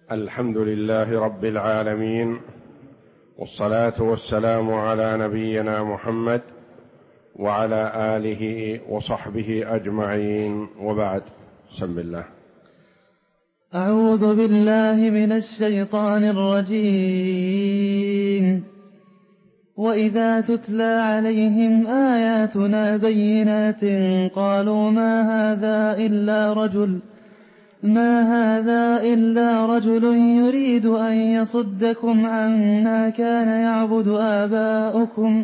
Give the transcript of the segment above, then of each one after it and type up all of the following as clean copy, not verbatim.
الحمد لله رب العالمين، والصلاة والسلام على نبينا محمد وعلى آله وصحبه أجمعين، وبعد. بسم الله. أعوذ بالله من الشيطان الرجيم. وإذا تتلى عليهم آياتنا بينات قالوا ما هذا إلا رجل يريد أن يصدكم عما كان يعبد آباؤكم،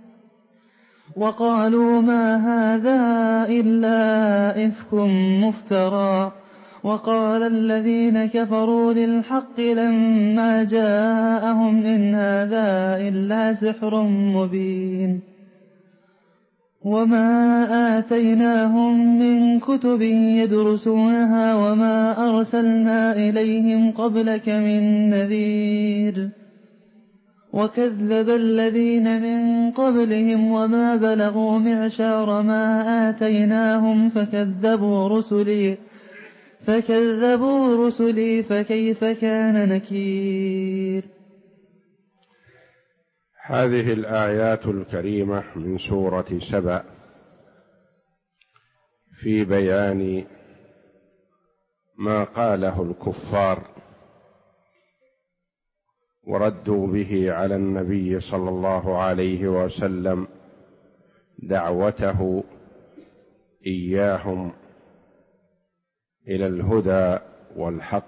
وقالوا ما هذا إلا إفك مفترى. وقال الذين كفروا للحق لما جاءهم إن هذا إلا سحر مبين. وما آتيناهم من كتب يدرسونها وما أرسلنا إليهم قبلك من نذير. وكذب الذين من قبلهم وما بلغوا معشار ما آتيناهم فكذبوا رسلي فكيف كان نكير. هذه الآيات الكريمة من سورة سبأ في بيان ما قاله الكفار وردوا به على النبي صلى الله عليه وسلم دعوته إياهم إلى الهدى والحق.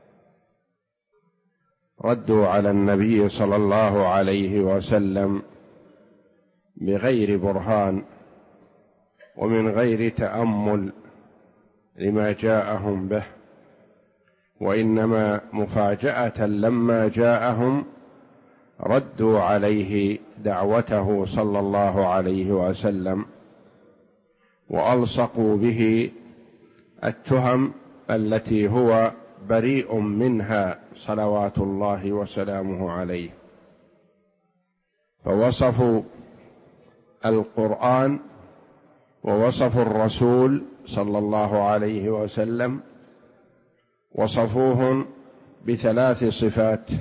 ردوا على النبي صلى الله عليه وسلم بغير برهان ومن غير تأمل لما جاءهم به، وإنما مفاجأة لما جاءهم ردوا عليه دعوته صلى الله عليه وسلم وألصقوا به التهم التي هو بريء منها صلوات الله وسلامه عليه. فوصفوا القرآن ووصفوا الرسول صلى الله عليه وسلم، وصفوهم بثلاث صفات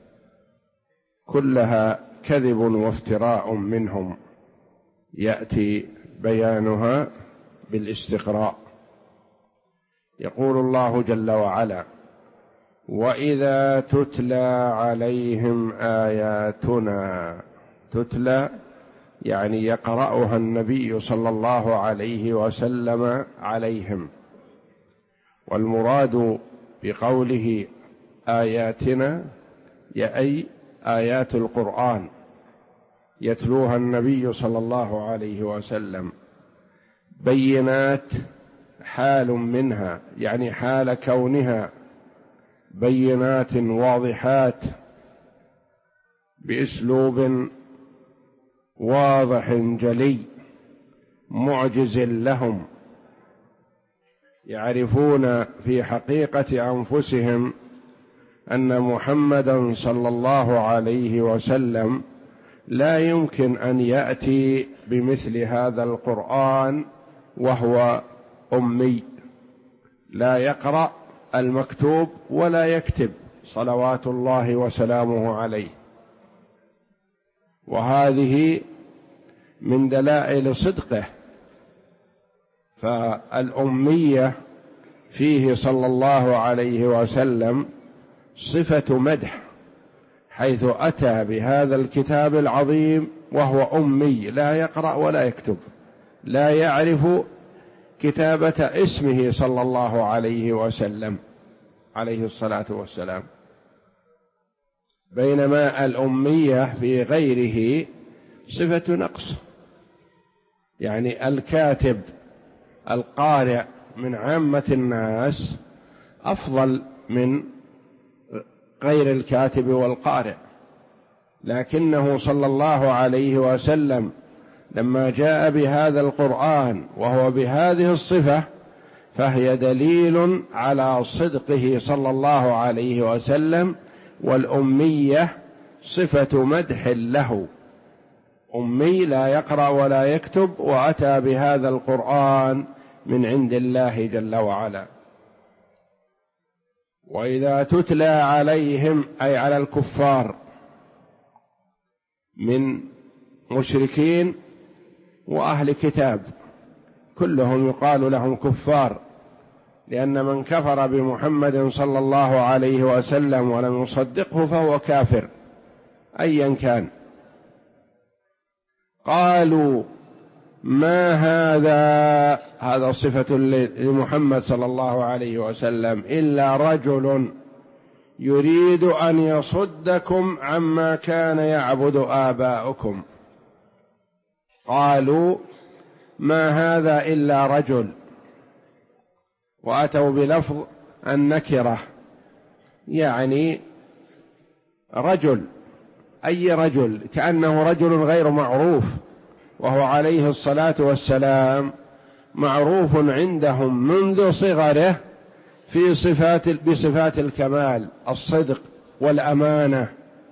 كلها كذب وافتراء منهم يأتي بيانها بالاستقراء. يقول الله جل وعلا: وإذا تتلى عليهم آياتنا. تتلى يعني يقرأها النبي صلى الله عليه وسلم عليهم، والمراد بقوله آياتنا أي آيات القرآن يتلوها النبي صلى الله عليه وسلم، بينات حال منها، يعني حال كونها بينات واضحات بأسلوب واضح جلي معجز لهم، يعرفون في حقيقة أنفسهم أن محمدا صلى الله عليه وسلم لا يمكن أن يأتي بمثل هذا القرآن وهو أمي، لا يقرأ المكتوب ولا يكتب صلوات الله وسلامه عليه. وهذه من دلائل صدقه، فالأمية فيه صلى الله عليه وسلم صفة مدح، حيث أتى بهذا الكتاب العظيم وهو أمي لا يقرأ ولا يكتب، لا يعرف كتابة اسمه صلى الله عليه وسلم عليه الصلاة والسلام، بينما الأمية في غيره صفة نقص، يعني الكاتب القارئ من عامة الناس أفضل من غير الكاتب والقارئ، لكنه صلى الله عليه وسلم لما جاء بهذا القرآن وهو بهذه الصفة فهي دليل على صدقه صلى الله عليه وسلم. والأمية صفة مدح له، أمي لا يقرأ ولا يكتب، وأتى بهذا القرآن من عند الله جل وعلا. وإذا تتلى عليهم أي على الكفار من مشركين وأهل كتاب كلهم يقال لهم كفار، لأن من كفر بمحمد صلى الله عليه وسلم ولم يصدقه فهو كافر أيا كان. قالوا ما هذا صفة لمحمد صلى الله عليه وسلم إلا رجل يريد أن يصدكم عما كان يعبد آباؤكم. قالوا ما هذا إلا رجل، وأتوا بلفظ النكرة، يعني رجل، أي رجل، كأنه رجل غير معروف، وهو عليه الصلاة والسلام معروف عندهم منذ صغره بصفات الكمال، الصدق والأمانة.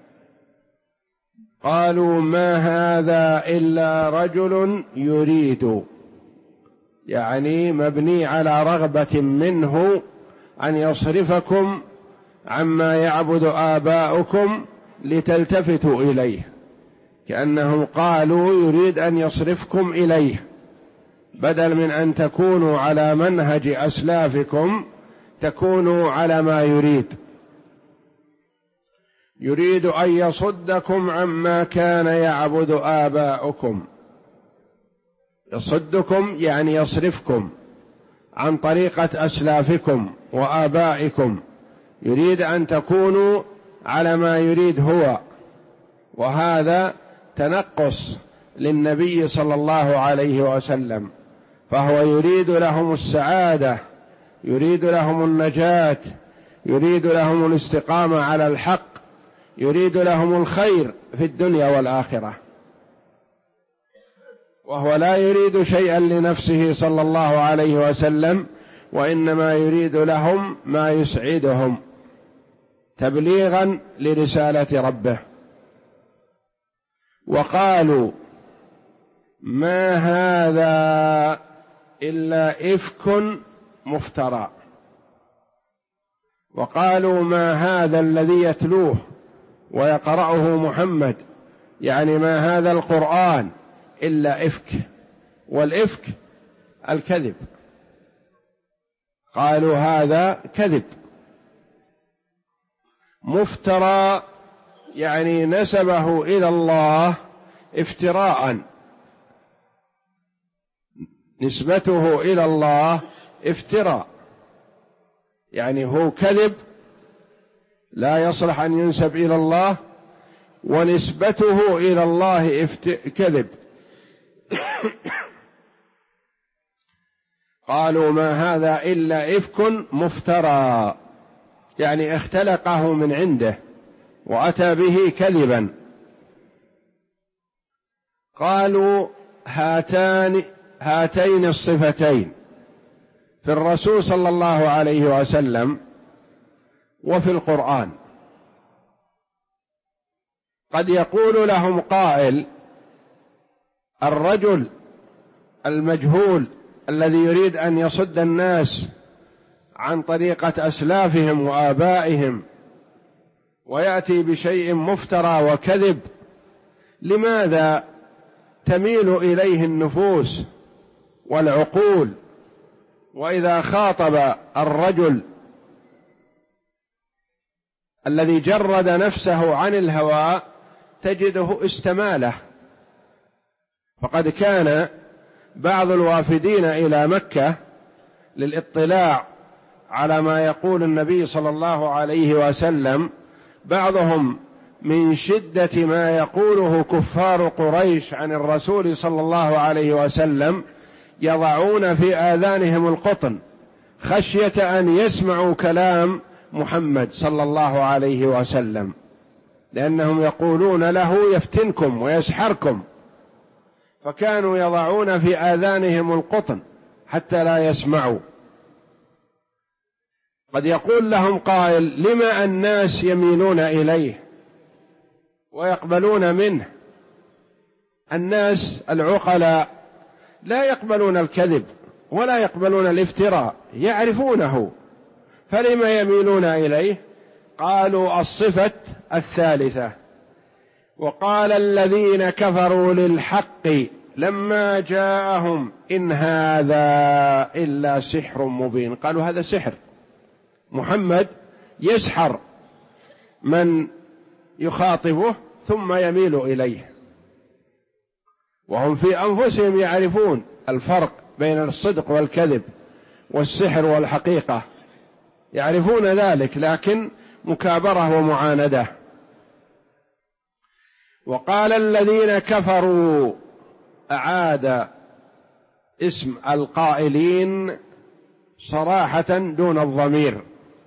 قالوا ما هذا إلا رجل يريد، يعني مبني على رغبة منه أن يصرفكم عما يعبد آباؤكم لتلتفتوا إليه، كأنهم قالوا يريد أن يصرفكم إليه، بدل من أن تكونوا على منهج أسلافكم تكونوا على ما يريد أن يصدكم عما كان يعبد آباؤكم. يصدكم يعني يصرفكم عن طريقة أسلافكم وآبائكم، يريد أن تكونوا على ما يريد هو، وهذا تنقص للنبي صلى الله عليه وسلم، فهو يريد لهم السعادة، يريد لهم النجاة، يريد لهم الاستقامة على الحق، يريد لهم الخير في الدنيا والآخرة، وهو لا يريد شيئا لنفسه صلى الله عليه وسلم، وإنما يريد لهم ما يسعدهم تبليغا لرسالة ربه. وقالوا ما هذا إلا إفك مفترى. وقالوا ما هذا الذي يتلوه ويقرأه محمد، يعني ما هذا القرآن إلا إفك، والإفك الكذب. قالوا هذا كذب. مفترى يعني نسبه إلى الله افتراء، نسبته إلى الله افتراء، يعني هو كذب لا يصلح أن ينسب إلى الله، ونسبته إلى الله كذب. قالوا ما هذا إلا إفك مفترى، يعني اختلقه من عنده وأتى به كذبا. قالوا هاتين الصفتين في الرسول صلى الله عليه وسلم وفي القرآن. قد يقول لهم قائل: الرجل المجهول الذي يريد أن يصد الناس عن طريقة أسلافهم وآبائهم ويأتي بشيء مفترى وكذب، لماذا تميل إليه النفوس والعقول؟ وإذا خاطب الرجل الذي جرد نفسه عن الهوى تجده استماله. فقد كان بعض الوافدين إلى مكة للاطلاع على ما يقول النبي صلى الله عليه وسلم، بعضهم من شدة ما يقوله كفار قريش عن الرسول صلى الله عليه وسلم يضعون في آذانهم القطن خشية أن يسمعوا كلام محمد صلى الله عليه وسلم، لأنهم يقولون له يفتنكم ويسحركم، فكانوا يضعون في آذانهم القطن حتى لا يسمعوا. قد يقول لهم قائل: لما الناس يميلون إليه ويقبلون منه؟ الناس العقلاء لا يقبلون الكذب ولا يقبلون الافتراء، يعرفونه، فلم يميلون إليه؟ قالوا الصفة الثالثة. وقال الذين كفروا للحق لما جاءهم إن هذا إلا سحر مبين. قالوا هذا سحر، محمد يسحر من يخاطبه ثم يميل إليه، وهم في أنفسهم يعرفون الفرق بين الصدق والكذب والسحر والحقيقة، يعرفون ذلك، لكن مكابرة ومعاندة. وقال الذين كفروا، أعاد اسم القائلين صراحة دون الضمير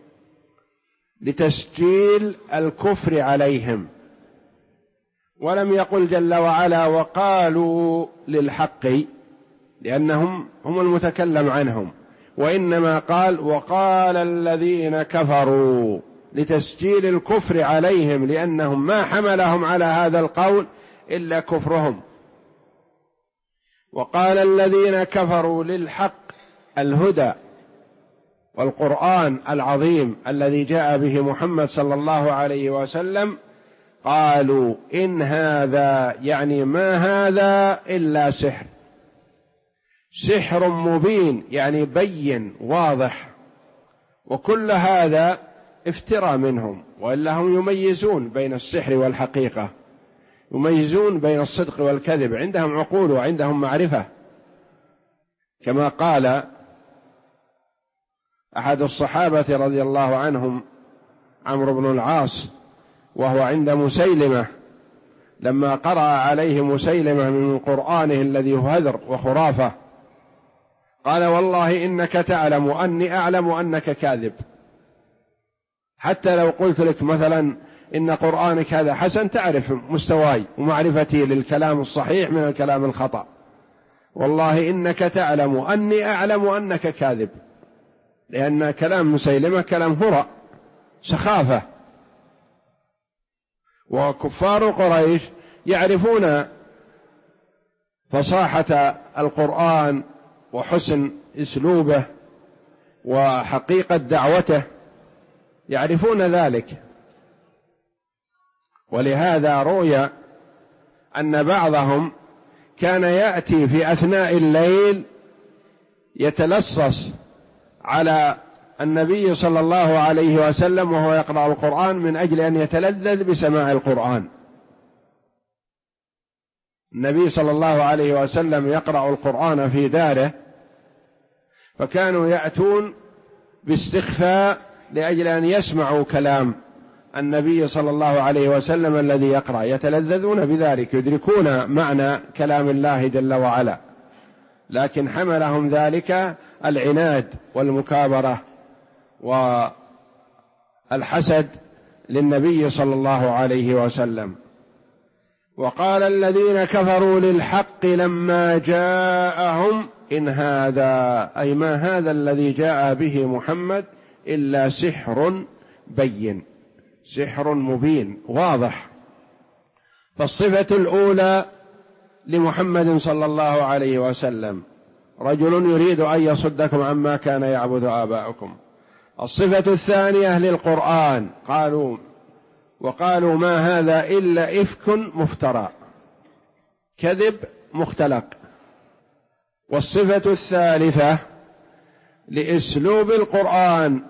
لتسجيل الكفر عليهم، ولم يقل جل وعلا وقالوا للحق لأنهم هم المتكلم عنهم، وإنما قال وقال الذين كفروا لتسجيل الكفر عليهم، لأنهم ما حملهم على هذا القول إلا كفرهم. وقال الذين كفروا للحق الهدى والقرآن العظيم الذي جاء به محمد صلى الله عليه وسلم، قالوا إن هذا يعني ما هذا إلا سحر، سحر مبين يعني بين واضح، وكل هذا افتراء منهم، وإلا هم يميزون بين السحر والحقيقة، يميزون بين الصدق والكذب، عندهم عقول وعندهم معرفة. كما قال أحد الصحابة رضي الله عنهم عمرو بن العاص وهو عند مسيلمة، لما قرأ عليه مسيلمة من قرآنه الذي هو هذر وخرافة، قال والله إنك تعلم أني أعلم أنك كاذب، حتى لو قلت لك مثلا إن قرآنك هذا حسن تعرف مستواي ومعرفتي للكلام الصحيح من الكلام الخطأ، والله إنك تعلم أني أعلم أنك كاذب، لأن كلام مسيلمة كلام هراء سخافة. وكفار قريش يعرفون فصاحة القرآن وحسن أسلوبه وحقيقة دعوته، يعرفون ذلك. ولهذا روي أن بعضهم كان يأتي في أثناء الليل يتلصص على النبي صلى الله عليه وسلم وهو يقرأ القرآن من أجل أن يتلذذ بسماع القرآن. النبي صلى الله عليه وسلم يقرأ القرآن في داره، فكانوا يأتون باستخفاء لأجل أن يسمعوا كلام النبي صلى الله عليه وسلم الذي يقرأ، يتلذذون بذلك، يدركون معنى كلام الله جل وعلا، لكن حملهم ذلك العناد والمكابرة والحسد للنبي صلى الله عليه وسلم. وقال الذين كفروا للحق لما جاءهم إن هذا أي ما هذا الذي جاء به محمد إلا سحر بين، سحر مبين واضح. فالصفة الأولى لمحمد صلى الله عليه وسلم رجل يريد أن يصدكم عما كان يعبد آباؤكم. الصفة الثانية للقرآن وقالوا ما هذا إلا إفك مفترى، كذب مختلق. والصفة الثالثة لأسلوب القرآن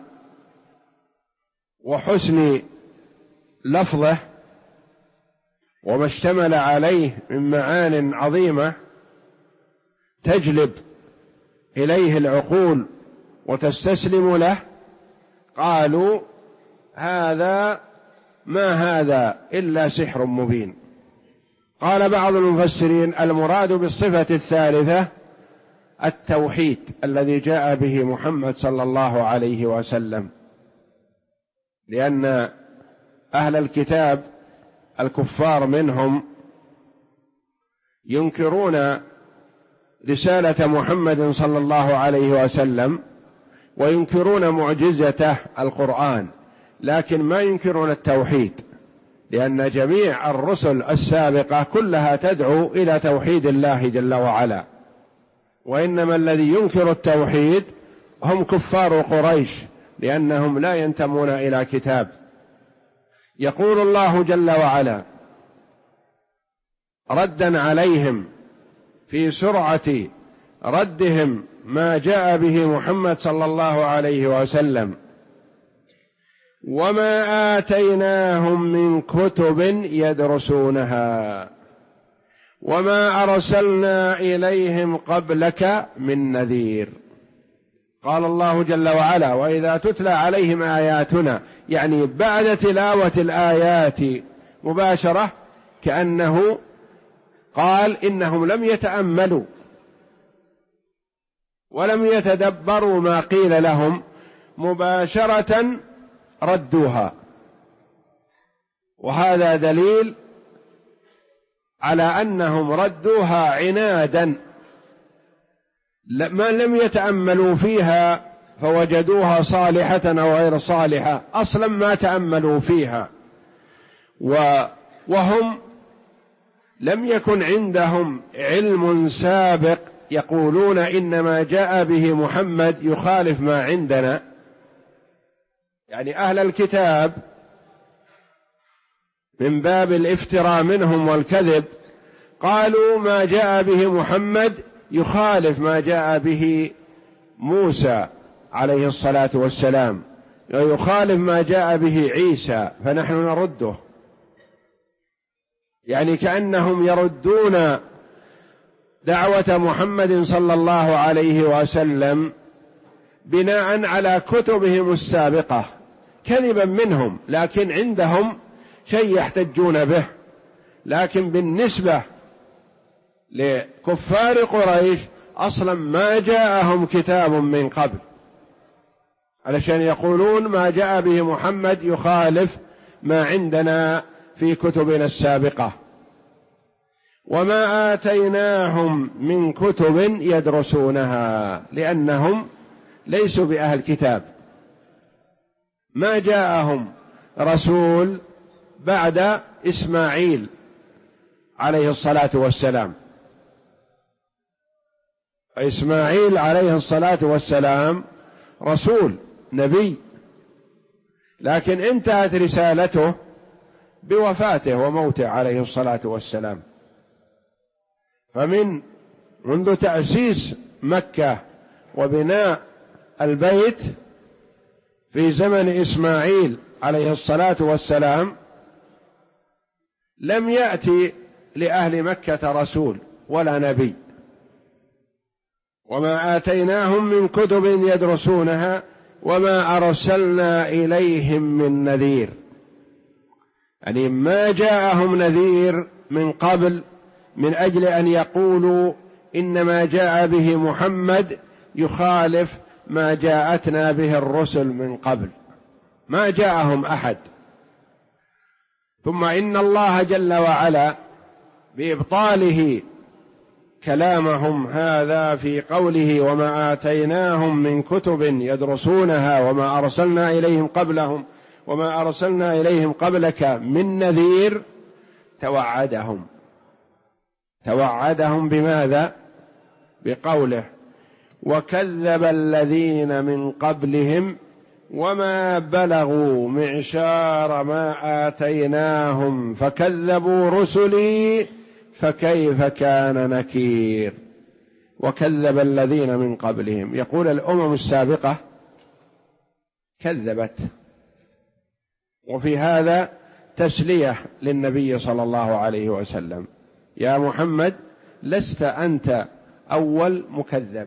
وحسن لفظه وما اشتمل عليه من معان عظيمة تجلب إليه العقول وتستسلم له. قالوا هذا ما هذا إلا سحر مبين. قال بعض المفسرين المراد بالصفة الثالثة التوحيد الذي جاء به محمد صلى الله عليه وسلم، لأن أهل الكتاب الكفار منهم ينكرون رسالة محمد صلى الله عليه وسلم وينكرون معجزته القرآن، لكن ما ينكرون التوحيد، لأن جميع الرسل السابقة كلها تدعو إلى توحيد الله جل وعلا، وإنما الذي ينكر التوحيد هم كفار قريش، لأنهم لا ينتمون إلى كتاب. يقول الله جل وعلا ردا عليهم في سرعة ردهم ما جاء به محمد صلى الله عليه وسلم: وما آتيناهم من كتب يدرسونها وما أرسلنا إليهم قبلك من نذير. قال الله جل وعلا: وإذا تتلى عليهم آياتنا، يعني بعد تلاوة الآيات مباشرة، كأنه قال إنهم لم يتأملوا ولم يتدبروا ما قيل لهم، مباشرة ردوها. وهذا دليل على أنهم ردوها عنادا، ما لم يتأملوا فيها فوجدوها صالحة أو غير صالحة، أصلا ما تأملوا فيها، وهم لم يكن عندهم علم سابق يقولون إنما جاء به محمد يخالف ما عندنا. يعني أهل الكتاب من باب الافتراء منهم والكذب قالوا ما جاء به محمد يخالف ما جاء به موسى عليه الصلاة والسلام، ويخالف ما جاء به عيسى، فنحن نرده. يعني كأنهم يردون دعوة محمد صلى الله عليه وسلم بناء على كتبهم السابقة، كذبا منهم، لكن عندهم شيء يحتجون به. لكن بالنسبة لكفار قريش أصلا ما جاءهم كتاب من قبل، علشان يقولون ما جاء به محمد يخالف ما عندنا في كتبنا السابقة. وما آتيناهم من كتب يدرسونها، لأنهم ليسوا بأهل كتاب، ما جاءهم رسول بعد إسماعيل عليه الصلاة والسلام. إسماعيل عليه الصلاة والسلام رسول نبي، لكن انتهت رسالته بوفاته وموته عليه الصلاة والسلام. منذ تأسيس مكة وبناء البيت في زمن إسماعيل عليه الصلاة والسلام لم يأتي لأهل مكة رسول ولا نبي. وما آتيناهم من كتب يدرسونها وما أرسلنا إليهم من نذير، يعني ما جاءهم نذير من قبل من أجل أن يقولوا إنما جاء به محمد يخالف ما جاءتنا به الرسل من قبل، ما جاءهم أحد. ثم إن الله جل وعلا بإبطاله كلامهم هذا في قوله وما آتيناهم من كتب يدرسونها وما أرسلنا إليهم قبلهم وما أرسلنا إليهم قبلك من نذير، توعدهم بماذا؟ بقوله وكذب الذين من قبلهم وما بلغوا معشار ما آتيناهم فكذبوا رسلي فكيف كان نكير. وكذب الذين من قبلهم، يقول الأمم السابقة كذبت، وفي هذا تسلية للنبي صلى الله عليه وسلم: يا محمد لست أنت أول مكذب،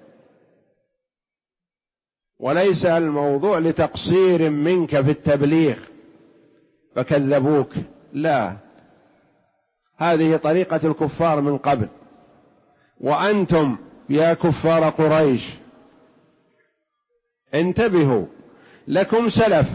وليس الموضوع لتقصير منك في التبليغ فكذبوك، لا، هذه طريقة الكفار من قبل. وأنتم يا كفار قريش انتبهوا، لكم سلف،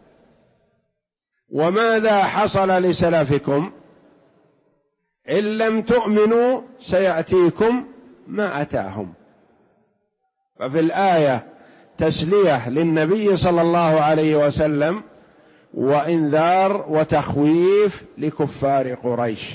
وماذا حصل لسلفكم؟ إن لم تؤمنوا سيأتيكم ما أتاهم. ففي الآية تسلية للنبي صلى الله عليه وسلم وإنذار وتخويف لكفار قريش.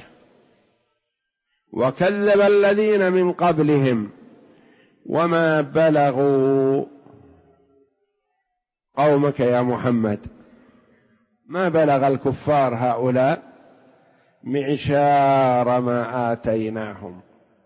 وكذب الذين من قبلهم وما بلغوا، قومك يا محمد. ما بلغ الكفار هؤلاء معشار ما آتيناهم.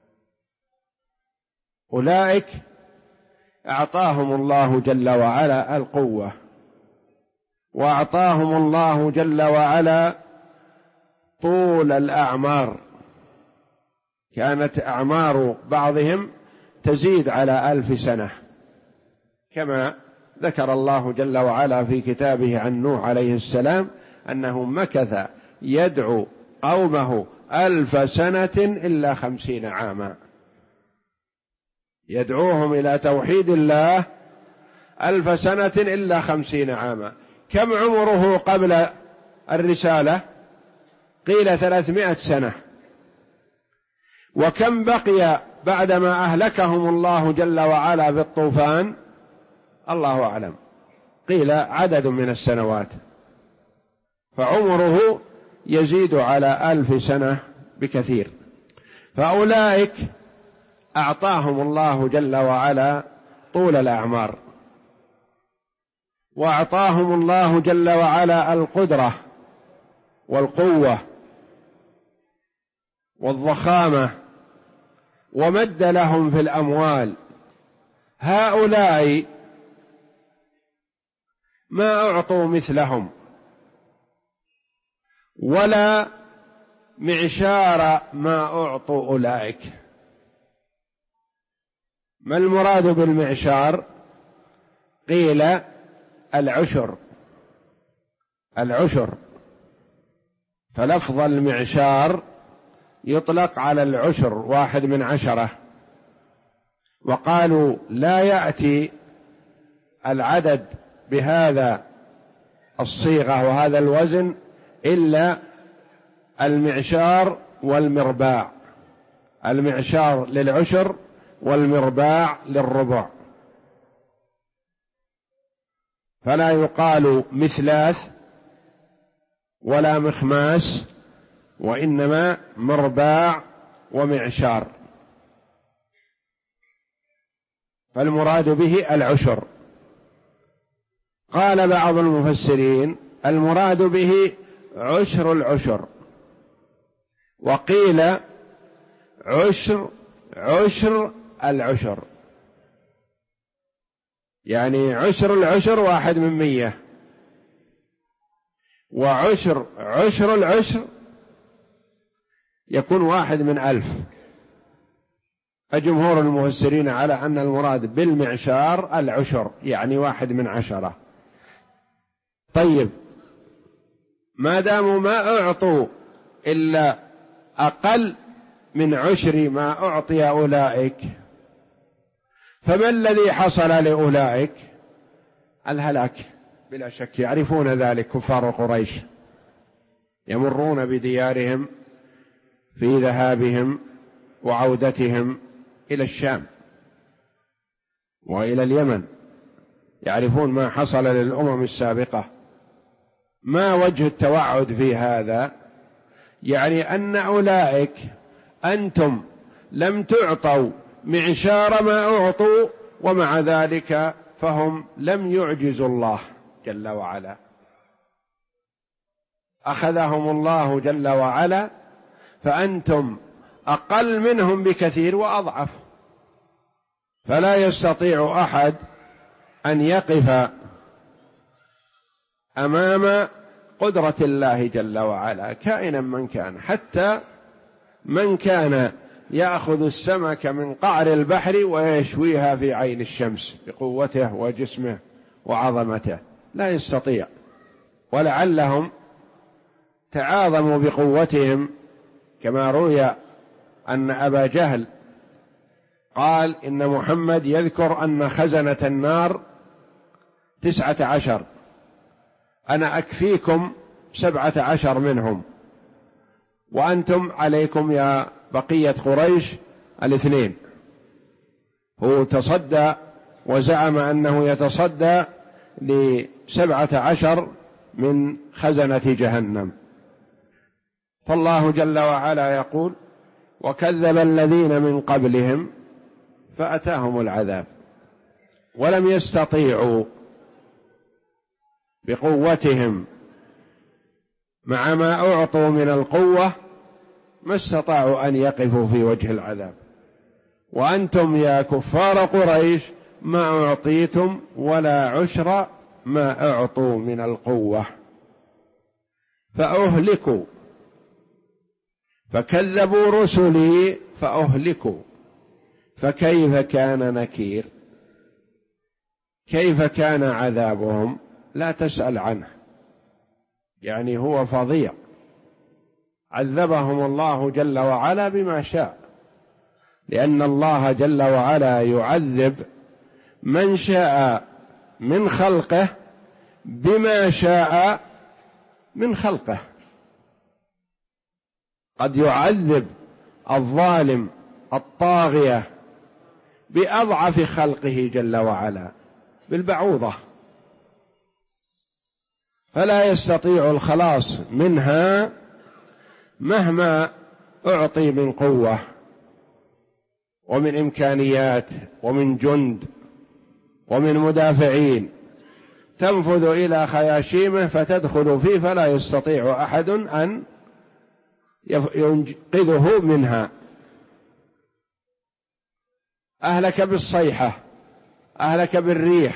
أولئك أعطاهم الله جل وعلا القوة، وأعطاهم الله جل وعلا طول الأعمار، كانت أعمار بعضهم تزيد على 1000 سنة، كما ذكر الله جل وعلا في كتابه عن نوح عليه السلام أنه مكث يدعو قومه 1000 سنة إلا 50 عاما، يدعوهم إلى توحيد الله 1000 سنة إلا 50 عاما. كم عمره قبل الرسالة؟ قيل 300 سنة. وكم بقي بعدما أهلكهم الله جل وعلا بالطوفان؟ الله أعلم، قيل عدد من السنوات، فعمره يزيد على 1000 سنة بكثير. فأولئك أعطاهم الله جل وعلا طول الأعمار، وأعطاهم الله جل وعلا القدرة والقوة والضخامة، ومد لهم في الأموال. هؤلاء ما أعطوا مثلهم ولا معشار ما أعطوا أولئك. ما المراد بالمعشار؟ قيل العشر، العشر، فلفظ المعشار يطلق على العشر، 1/10. وقالوا لا يأتي العدد بهذا الصيغة وهذا الوزن إلا المعشار والمرباع، المعشار للعشر والمرباع للربع، فلا يقال مثلاث ولا مخماس، وإنما مرباع ومعشار، فالمراد به العشر. قال بعض المفسرين المراد به عشر العشر، وقيل عشر العشر، يعني عشر العشر 1/100، وعشر العشر يكون 1/1000. فجمهور المفسرين على أن المراد بالمعشار العشر، يعني 1/10. طيب، ما داموا ما أعطوا إلا أقل من عشر ما أعطي أولئك، فما الذي حصل لأولئك؟ الهلاك بلا شك، يعرفون ذلك كفار قريش، يمرون بديارهم في ذهابهم وعودتهم إلى الشام وإلى اليمن، يعرفون ما حصل للأمم السابقة. ما وجه التوعد في هذا؟ يعني أن أولئك أنتم لم تعطوا معشار ما أعطوا، ومع ذلك فهم لم يعجزوا الله جل وعلا، أخذهم الله جل وعلا، فأنتم أقل منهم بكثير وأضعف، فلا يستطيع أحد أن يقف أمام قدرة الله جل وعلا كائنا من كان، حتى من كان يأخذ السمك من قعر البحر ويشويها في عين الشمس بقوته وجسمه وعظمته، لا يستطيع. ولعلهم تعاظموا بقوتهم، كما روي أن أبا جهل قال إن محمد يذكر أن خزنة النار 19، أنا أكفيكم 17 منهم، وأنتم عليكم يا بقية قريش 2. هو تصدى وزعم أنه يتصدى ل17 من خزنة جهنم. فالله جل وعلا يقول: وكذب الذين من قبلهم فأتاهم العذاب ولم يستطيعوا بقوتهم مع ما أعطوا من القوة ما استطاعوا أن يقفوا في وجه العذاب. وأنتم يا كفار قريش ما أعطيتم ولا عشر ما أعطوا من القوة فأهلكوا، فكذبوا رسلي فأهلكوا، فكيف كان نكير؟ كيف كان عذابهم؟ لا تسأل عنه، يعني هو فظيع. عذبهم الله جل وعلا بما شاء، لأن الله جل وعلا يعذب من شاء من خلقه بما شاء من خلقه. قد يعذب الظالم الطاغية بأضعف خلقه جل وعلا بالبعوضة، فلا يستطيع الخلاص منها مهما أعطي من قوة ومن إمكانيات ومن جند ومن مدافعين، تنفذ إلى خياشيمه فتدخل فيه فلا يستطيع أحد أن ينقذه منها. أهلك بالصيحة، أهلك بالريح،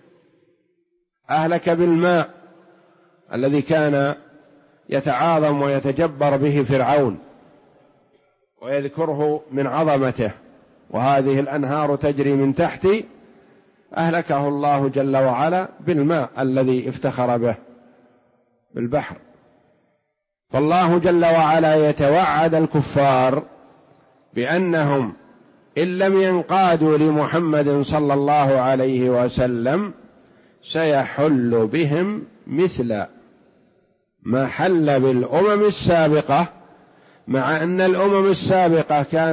أهلك بالماء الذي كان يتعاظم ويتجبر به فرعون ويذكره من عظمته، وهذه الأنهار تجري من تحتي، أهلكه الله جل وعلا بالماء الذي افتخر به بالبحر. فالله جل وعلا يتوعد الكفار بأنهم إن لم ينقادوا لمحمد صلى الله عليه وسلم سيحل بهم مثل ما حل بالأمم السابقة، مع أن الأمم السابقة كان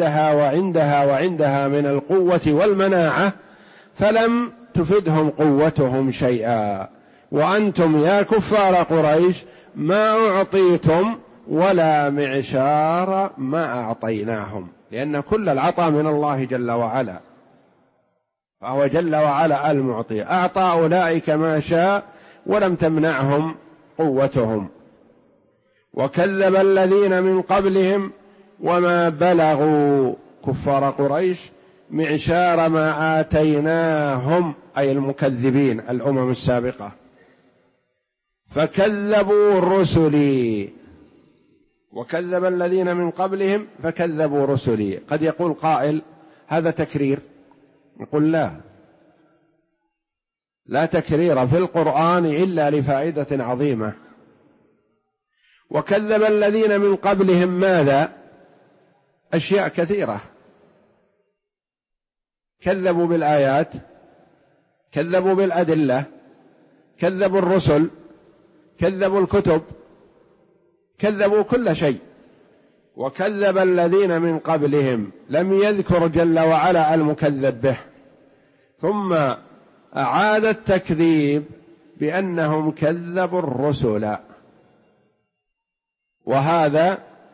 عندها من القوة والمناعة فلم تفدهم قوتهم شيئا. وأنتم يا كفار قريش ما أعطيتم ولا معشار ما أعطيناهم، لأن كل العطاء من الله جل وعلا، فهو جل وعلا المعطي، أعطى أولئك ما شاء ولم تمنعهم قوتهم. وكذب الذين من قبلهم وما بلغوا كفار قريش معشار ما آتيناهم، أي المكذبين الأمم السابقة، فكذبوا رسلي. وكذب الذين من قبلهم فكذبوا رسلي. قد يقول قائل هذا تكرير، نقول لا تكرير في القرآن إلا لفائدة عظيمة. وكذب الذين من قبلهم ماذا؟ أشياء كثيرة، كذبوا بالآيات، كذبوا بالأدلة، كذبوا الرسل، كذبوا الكتب، كذبوا كل شيء. وكذب الذين من قبلهم لم يذكر جل وعلا المكذب به، ثم أعاد التكذيب بأنهم كذبوا الرسل، وهذا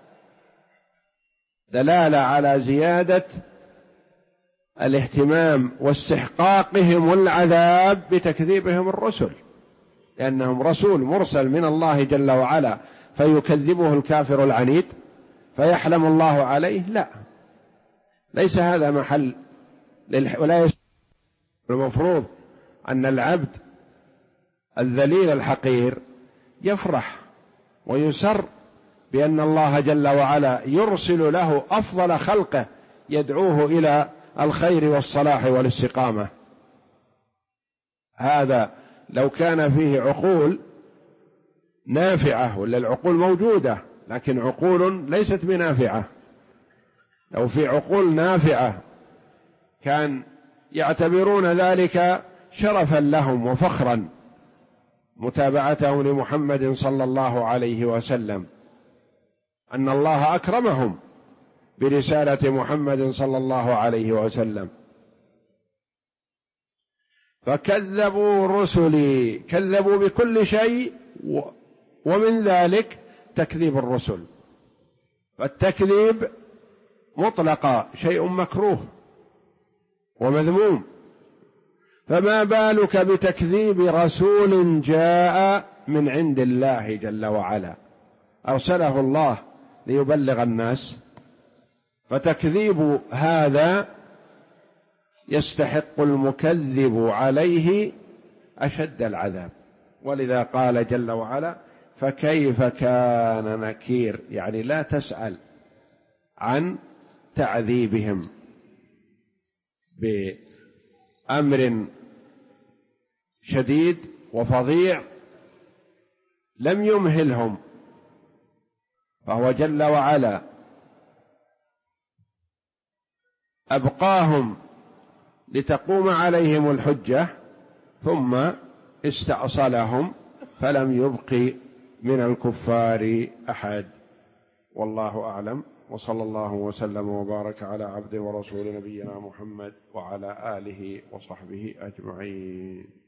دلالة على زيادة الاهتمام واستحقاقهم العذاب بتكذيبهم الرسل، لأنهم رسول مرسل من الله جل وعلا فيكذبه الكافر العنيد فيحلم الله عليه؟ لا، ليس هذا محل ولا المفروض أن العبد الذليل الحقير يفرح ويسر بأن الله جل وعلا يرسل له أفضل خلقه يدعوه إلى الخير والصلاح والاستقامة. هذا لو كان فيه عقول نافعة، ولا العقول موجودة لكن عقول ليست بنافعة، لو في عقول نافعة كان يعتبرون ذلك شرفا لهم وفخرا متابعتهم لمحمد صلى الله عليه وسلم، أن الله أكرمهم برسالة محمد صلى الله عليه وسلم. فكذبوا رسلي، كذبوا بكل شيء، ومن ذلك تكذيب الرسل. فالتكذيب مطلقا شيء مكروه ومذموم، فما بالك بتكذيب رسول جاء من عند الله جل وعلا، أرسله الله ليبلغ الناس، فتكذيب هذا يستحق المكذب عليه أشد العذاب. ولذا قال جل وعلا: فكيف كان نكير، يعني لا تسأل عن تعذيبهم بأمر شديد وفظيع لم يمهلهم، فهو جل وعلا أبقاهم لتقوم عليهم الحجة ثم استأصلهم فلم يبق من الكفار أحد. والله أعلم، وصلى الله وسلم وبارك على عبد ورسول نبينا محمد وعلى آله وصحبه أجمعين.